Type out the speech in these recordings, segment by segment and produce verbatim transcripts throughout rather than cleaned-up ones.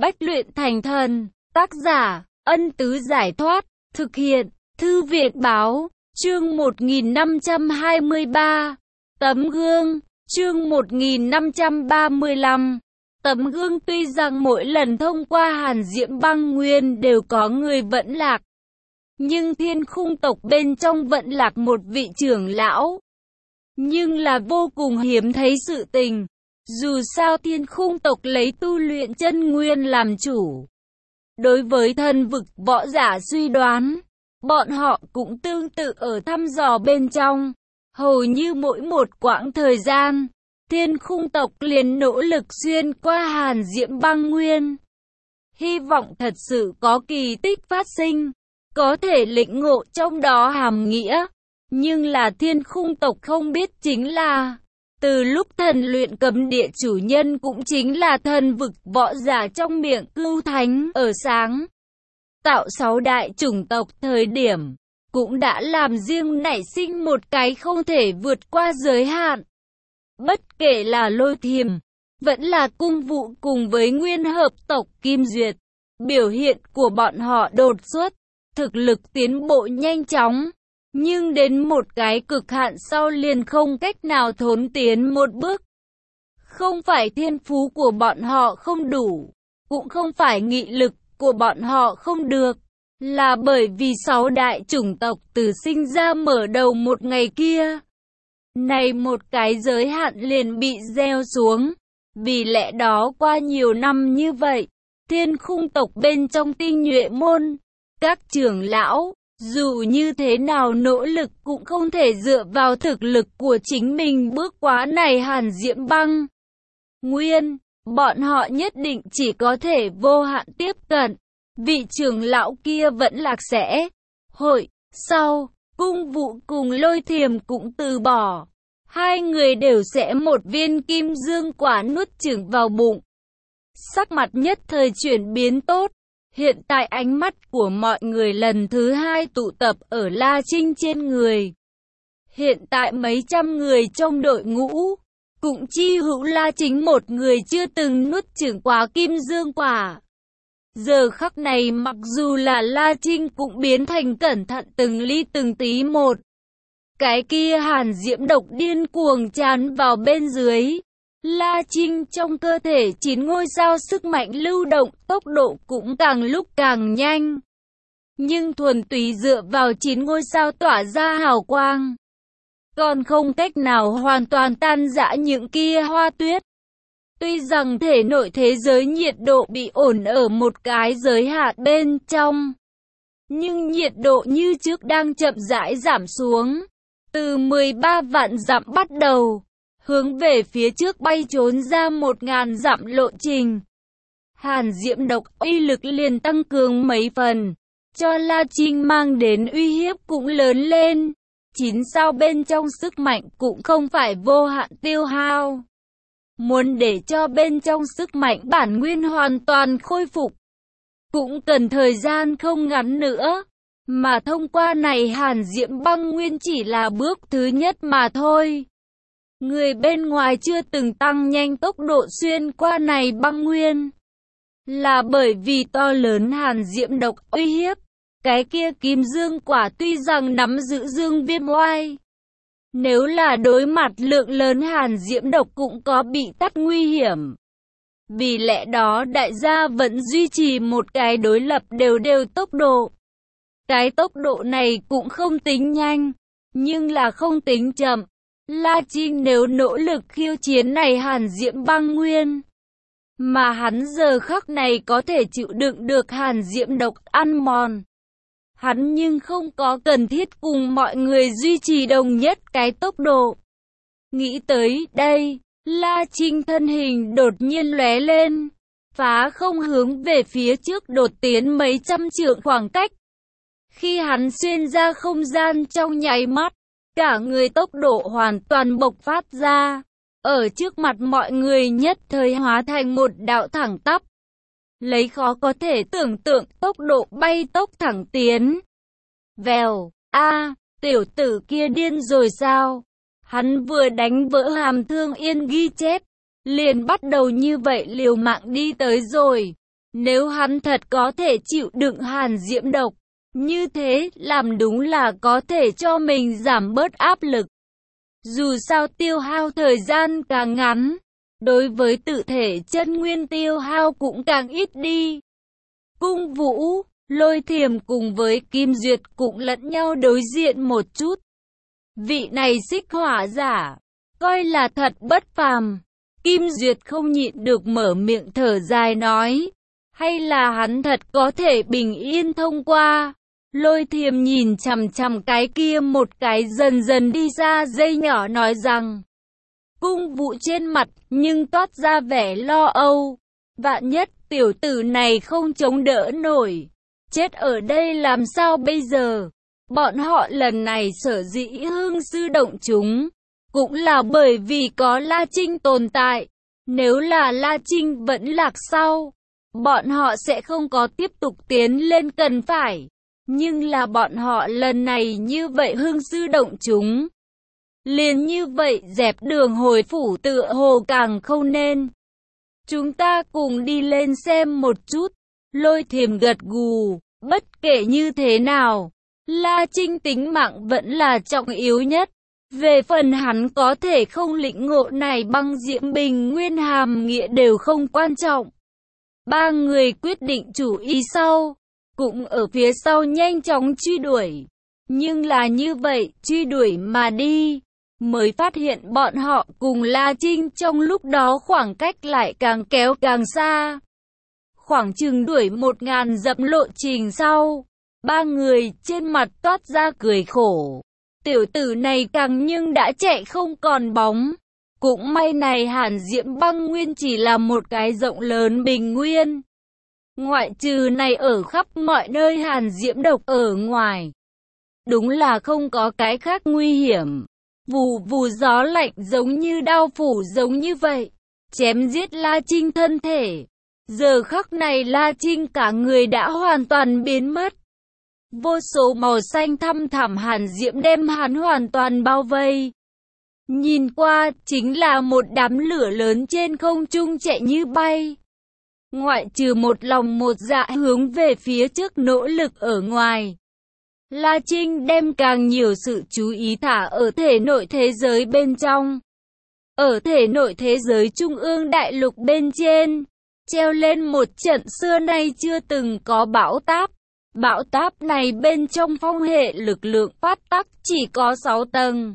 Bách luyện thành thần. Tác giả, Ân Tứ Giải Thoát. Thực hiện, Thư viện Báo. Chương một nghìn năm trăm hai mươi ba. Tấm gương. Chương một nghìn năm trăm ba mươi lăm. Tấm gương. Tuy rằng mỗi lần thông qua Hàn Diễm Băng Nguyên đều có người vẫn lạc, nhưng Thiên Khung tộc bên trong vẫn lạc một vị trưởng lão. Nhưng là vô cùng hiếm thấy sự tình. Dù sao Thiên Khung tộc lấy tu luyện chân nguyên làm chủ. Đối với thần vực võ giả suy đoán, bọn họ cũng tương tự ở thăm dò bên trong. Hầu như mỗi một quãng thời gian, Thiên Khung tộc liền nỗ lực xuyên qua Hàn Diễm Băng Nguyên. Hy vọng thật sự có kỳ tích phát sinh, có thể lĩnh ngộ trong đó hàm nghĩa. Nhưng là Thiên Khung tộc không biết chính là, từ lúc thần luyện cấm địa chủ nhân cũng chính là thần vực võ giả trong miệng Cưu Thánh ở sáng tạo sáu đại chủng tộc thời điểm, cũng đã làm riêng nảy sinh một cái không thể vượt qua giới hạn. Bất kể là Lôi Thiềm, vẫn là Cung Vụ cùng với nguyên hợp tộc Kim Duyệt, biểu hiện của bọn họ đột xuất, thực lực tiến bộ nhanh chóng. Nhưng đến một cái cực hạn sau liền không cách nào thốn tiến một bước. Không phải thiên phú của bọn họ không đủ, cũng không phải nghị lực của bọn họ không được, là bởi vì sáu đại chủng tộc từ sinh ra mở đầu một ngày kia, này một cái giới hạn liền bị gieo xuống. Vì lẽ đó qua nhiều năm như vậy, Thiên Khung tộc bên trong tinh nhuệ môn, các trưởng lão, dù như thế nào nỗ lực cũng không thể dựa vào thực lực của chính mình bước qua này Hàn Diễm Băng Nguyên. Bọn họ nhất định chỉ có thể vô hạn tiếp cận. Vị trưởng lão kia vẫn lạc sẽ. Hội, sau, Cung Vụ cùng Lôi Thiềm cũng từ bỏ. Hai người đều sẽ một viên kim dương quả nuốt chửng vào bụng. Sắc mặt nhất thời chuyển biến tốt. Hiện tại ánh mắt của mọi người lần thứ hai tụ tập ở La Trinh trên người. Hiện tại mấy trăm người trong đội ngũ, cũng chi hữu La Trinh một người chưa từng nuốt chửng quá kim dương quả. Giờ khắc này mặc dù là La Trinh cũng biến thành cẩn thận từng ly từng tí một. Cái kia hàn diễm độc điên cuồng tràn vào bên dưới. La Trinh trong cơ thể chín ngôi sao sức mạnh lưu động, tốc độ cũng càng lúc càng nhanh. Nhưng thuần túy dựa vào chín ngôi sao tỏa ra hào quang, còn không cách nào hoàn toàn tan rã những kia hoa tuyết. Tuy rằng thể nội thế giới nhiệt độ bị ổn ở một cái giới hạn bên trong, nhưng nhiệt độ như trước đang chậm rãi giảm xuống. Từ mười ba vạn dặm bắt đầu, hướng về phía trước bay trốn ra một ngàn dặm lộ trình. Hàn diễm độc uy lực liền tăng cường mấy phần, cho La Trinh mang đến uy hiếp cũng lớn lên. Chín sao bên trong sức mạnh cũng không phải vô hạn tiêu hao. Muốn để cho bên trong sức mạnh bản nguyên hoàn toàn khôi phục, cũng cần thời gian không ngắn nữa. Mà thông qua này Hàn Diễm Băng Nguyên chỉ là bước thứ nhất mà thôi. Người bên ngoài chưa từng tăng nhanh tốc độ xuyên qua này băng nguyên, là bởi vì to lớn hàn diễm độc uy hiếp. Cái kia kim dương quả tuy rằng nắm giữ dương viêm oai, nếu là đối mặt lượng lớn hàn diễm độc cũng có bị tắt nguy hiểm. Vì lẽ đó đại gia vẫn duy trì một cái đối lập đều đều tốc độ. Cái tốc độ này cũng không tính nhanh, nhưng là không tính chậm. La Trinh nếu nỗ lực khiêu chiến này hàn diễm băng nguyên, mà hắn giờ khắc này có thể chịu đựng được hàn diễm độc ăn mòn, hắn nhưng không có cần thiết cùng mọi người duy trì đồng nhất cái tốc độ. Nghĩ tới đây, La Trinh thân hình đột nhiên lóe lên, phá không hướng về phía trước đột tiến mấy trăm trượng khoảng cách. Khi hắn xuyên ra không gian trong nháy mắt, cả người tốc độ hoàn toàn bộc phát ra, ở trước mặt mọi người nhất thời hóa thành một đạo thẳng tắp. Lấy khó có thể tưởng tượng tốc độ bay tốc thẳng tiến. Vèo, a, tiểu tử kia điên rồi sao? Hắn vừa đánh vỡ hàm thương yên ghi chép, liền bắt đầu như vậy liều mạng đi tới rồi. Nếu hắn thật có thể chịu đựng hàn diễm độc, như thế làm đúng là có thể cho mình giảm bớt áp lực. Dù sao tiêu hao thời gian càng ngắn, đối với tự thể chân nguyên tiêu hao cũng càng ít đi. Cung Vũ, Lôi Thiềm cùng với Kim Duyệt cũng lẫn nhau đối diện một chút. Vị này xích hỏa giả, coi là thật bất phàm. Kim Duyệt không nhịn được mở miệng thở dài nói, hay là hắn thật có thể bình yên thông qua. Lôi Thiềm nhìn chằm chằm cái kia một cái dần dần đi ra dây nhỏ nói rằng, Cung Vũ trên mặt nhưng toát ra vẻ lo âu. Vạn nhất tiểu tử này không chống đỡ nổi, chết ở đây làm sao bây giờ? Bọn họ lần này sở dĩ hương sư động chúng, cũng là bởi vì có La Trinh tồn tại. Nếu là La Trinh vẫn lạc sau, bọn họ sẽ không có tiếp tục tiến lên cần phải. Nhưng là bọn họ lần này như vậy hương sư động chúng, liền như vậy dẹp đường hồi phủ tựa hồ càng không nên. Chúng ta cùng đi lên xem một chút. Lôi Thiềm gật gù, bất kể như thế nào, La Trinh tính mạng vẫn là trọng yếu nhất. Về phần hắn có thể không lĩnh ngộ này băng diễm bình nguyên hàm nghĩa đều không quan trọng. Ba người quyết định chủ ý sau, cũng ở phía sau nhanh chóng truy đuổi. Nhưng là như vậy, truy đuổi mà đi, mới phát hiện bọn họ cùng La Trinh trong lúc đó khoảng cách lại càng kéo càng xa. Khoảng chừng đuổi một ngàn dặm lộ trình sau, ba người trên mặt toát ra cười khổ. Tiểu tử này càng nhưng đã chạy không còn bóng. Cũng may này hàn diễm băng nguyên chỉ là một cái rộng lớn bình nguyên. Ngoại trừ này ở khắp mọi nơi hàn diễm độc ở ngoài, đúng là không có cái khác nguy hiểm. Vù vù gió lạnh giống như đao phủ giống như vậy, chém giết La Trinh thân thể. Giờ khắc này La Trinh cả người đã hoàn toàn biến mất. Vô số màu xanh thăm thẳm hàn diễm đem hắn hoàn toàn bao vây. Nhìn qua chính là một đám lửa lớn trên không trung chạy như bay. Ngoại trừ một lòng một dạ hướng về phía trước nỗ lực ở ngoài, La Trinh đem càng nhiều sự chú ý thả ở thể nội thế giới bên trong. Ở thể nội thế giới trung ương đại lục bên trên, treo lên một trận xưa nay chưa từng có bão táp. Bão táp này bên trong phong hệ lực lượng phát tắc chỉ có sáu tầng.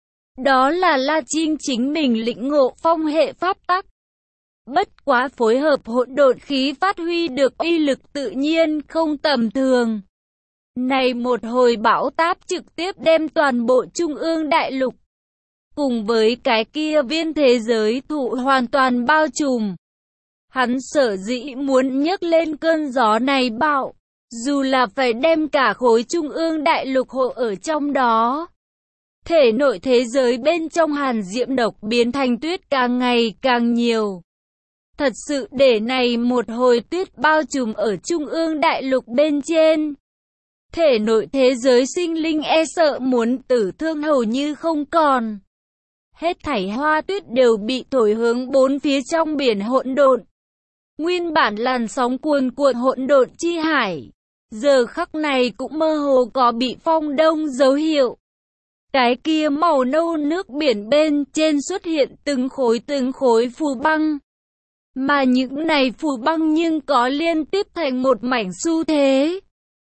Đó là La Trinh chính mình lĩnh ngộ phong hệ pháp tắc. Bất quá phối hợp hỗn độn khí phát huy được uy lực tự nhiên không tầm thường. Này một hồi bão táp trực tiếp đem toàn bộ trung ương đại lục, cùng với cái kia viên thế giới thụ hoàn toàn bao trùm. Hắn sở dĩ muốn nhấc lên cơn gió này bão, dù là phải đem cả khối trung ương đại lục hộ ở trong đó. Thể nội thế giới bên trong hàn diễm độc biến thành tuyết càng ngày càng nhiều. Thật sự để này một hồi tuyết bao trùm ở trung ương đại lục bên trên. Thể nội thế giới sinh linh e sợ muốn tử thương hầu như không còn. Hết thảy hoa tuyết đều bị thổi hướng bốn phía trong biển hỗn độn. Nguyên bản làn sóng cuồn cuộn hỗn độn chi hải, giờ khắc này cũng mơ hồ có bị phong đông dấu hiệu. Cái kia màu nâu nước biển bên trên xuất hiện từng khối từng khối phù băng. Mà những này phù băng nhưng có liên tiếp thành một mảnh xu thế.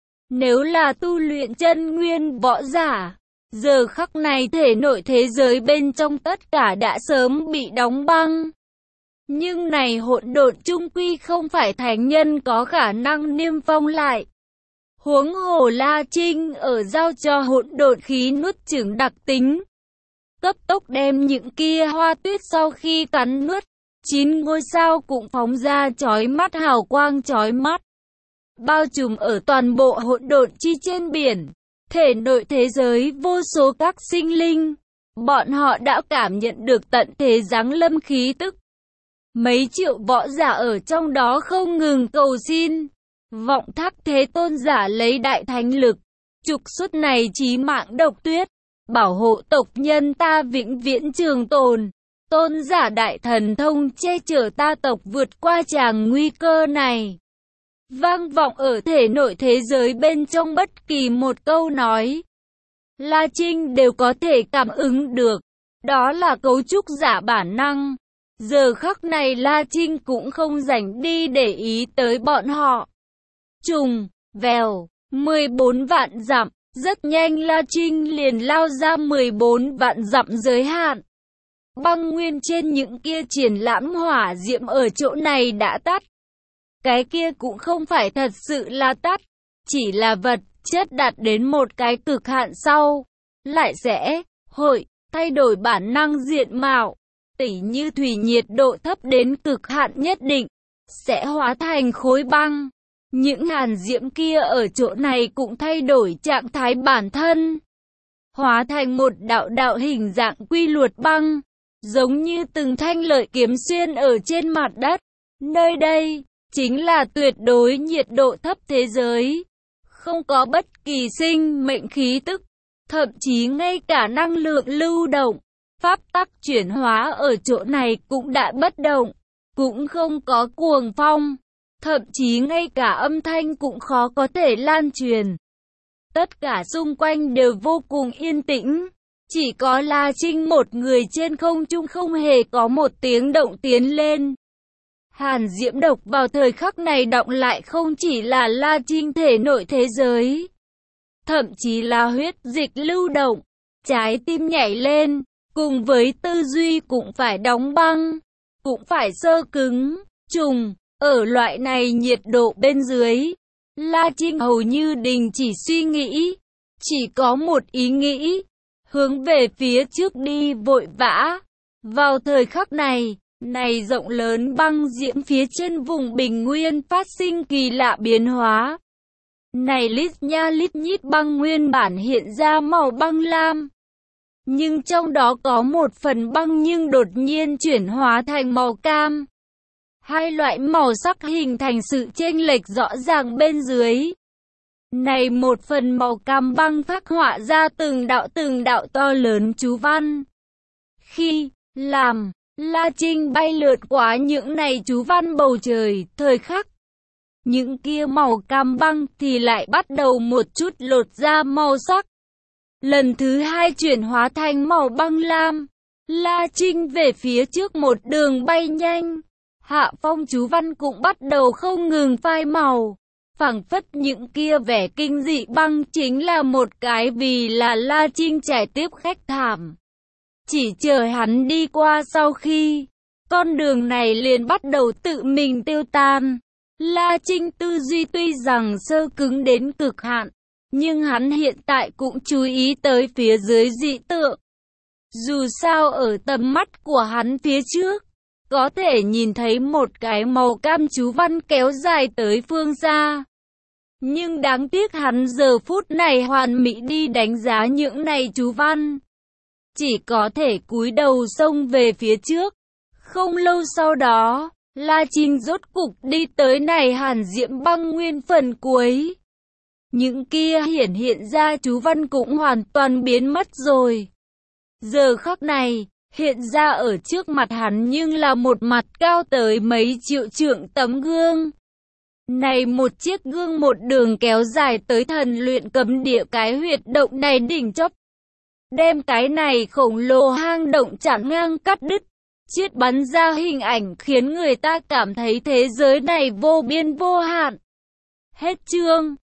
Nếu là tu luyện chân nguyên võ giả, giờ khắc này thể nội thế giới bên trong tất cả đã sớm bị đóng băng. Nhưng này hỗn độn chung quy không phải thánh nhân có khả năng niêm phong lại. Huống hồ La Trinh ở giao cho hỗn độn khí nuốt chửng đặc tính, cấp tốc đem những kia hoa tuyết sau khi cắn nuốt, chín ngôi sao cũng phóng ra chói mắt hào quang chói mắt, bao trùm ở toàn bộ hỗn độn chi trên biển. Thể nội thế giới vô số các sinh linh, bọn họ đã cảm nhận được tận thế giáng lâm khí tức. Mấy triệu võ giả ở trong đó không ngừng cầu xin, vọng thác thế tôn giả lấy đại thánh lực, trục xuất này chí mạng độc tuyết, bảo hộ tộc nhân ta vĩnh viễn trường tồn. Tôn giả đại thần thông che chở ta tộc vượt qua tràng nguy cơ này. vang vọng ở thể nội thế giới bên trong bất kỳ một câu nói. La Trinh đều có thể cảm ứng được. Đó là cấu trúc giả bản năng. Giờ khắc này La Trinh cũng không rảnh đi để ý tới bọn họ. Trùng, vèo, mười bốn vạn dặm. Rất nhanh La Trinh liền lao ra mười bốn vạn dặm giới hạn. Băng nguyên trên những kia triển lãm hỏa diệm ở chỗ này đã tắt. Cái kia cũng không phải thật sự là tắt, chỉ là vật chất đạt đến một cái cực hạn sau, lại sẽ, hội, thay đổi bản năng diện mạo. Tỉ như thủy nhiệt độ thấp đến cực hạn nhất định, sẽ hóa thành khối băng. Những hàn diễm kia ở chỗ này cũng thay đổi trạng thái bản thân, hóa thành một đạo đạo hình dạng quy luật băng, giống như từng thanh lợi kiếm xuyên ở trên mặt đất. Nơi đây chính là tuyệt đối nhiệt độ thấp thế giới, không có bất kỳ sinh mệnh khí tức, thậm chí ngay cả năng lượng lưu động, pháp tắc chuyển hóa ở chỗ này cũng đã bất động, cũng không có cuồng phong, thậm chí ngay cả âm thanh cũng khó có thể lan truyền. Tất cả xung quanh đều vô cùng yên tĩnh, chỉ có La Trinh một người trên không trung không hề có một tiếng động tiến lên. Hàn diễm độc vào thời khắc này động lại không chỉ là La Trinh thể nội thế giới, thậm chí là huyết dịch lưu động, trái tim nhảy lên, cùng với tư duy cũng phải đóng băng, cũng phải sơ cứng, trùng. Ở loại này nhiệt độ bên dưới, La Trinh hầu như đình chỉ suy nghĩ, chỉ có một ý nghĩ, hướng về phía trước đi vội vã. Vào thời khắc này, này rộng lớn băng diễm phía trên vùng bình nguyên phát sinh kỳ lạ biến hóa. Này lít nha lít nhít băng nguyên bản hiện ra màu băng lam. Nhưng trong đó có một phần băng nhưng đột nhiên chuyển hóa thành màu cam. Hai loại màu sắc hình thành sự chênh lệch rõ ràng bên dưới. Này một phần màu cam băng phác họa ra từng đạo từng đạo to lớn chú văn. Khi làm La Trinh bay lượt qua những này chú văn bầu trời, thời khắc những kia màu cam băng thì lại bắt đầu một chút lột ra màu sắc. Lần thứ hai chuyển hóa thành màu băng lam. La Trinh về phía trước một đường bay nhanh. Hạ phong chú văn cũng bắt đầu không ngừng phai màu. Phảng phất những kia vẻ kinh dị băng chính là một cái vì là La Trinh trải tiếp khách thảm. Chỉ chờ hắn đi qua sau khi, con đường này liền bắt đầu tự mình tiêu tan. La Trinh tư duy tuy rằng sơ cứng đến cực hạn, nhưng hắn hiện tại cũng chú ý tới phía dưới dị tượng. Dù sao ở tầm mắt của hắn phía trước, có thể nhìn thấy một cái màu cam chú văn kéo dài tới phương xa. Nhưng đáng tiếc hắn giờ phút này hoàn mỹ đi đánh giá những này chú văn. Chỉ có thể cúi đầu xông về phía trước. Không lâu sau đó, La Trinh rốt cục đi tới này hàn diễm băng nguyên phần cuối. Những kia hiển hiện ra chú văn cũng hoàn toàn biến mất rồi. Giờ khắc này, hiện ra ở trước mặt hắn nhưng là một mặt cao tới mấy triệu trượng tấm gương. Này một chiếc gương một đường kéo dài tới thần luyện cấm địa cái huyệt động này đỉnh chóp. Đem cái này khổng lồ hang động chặn ngang cắt đứt, chiết bắn ra hình ảnh khiến người ta cảm thấy thế giới này vô biên vô hạn. Hết chương.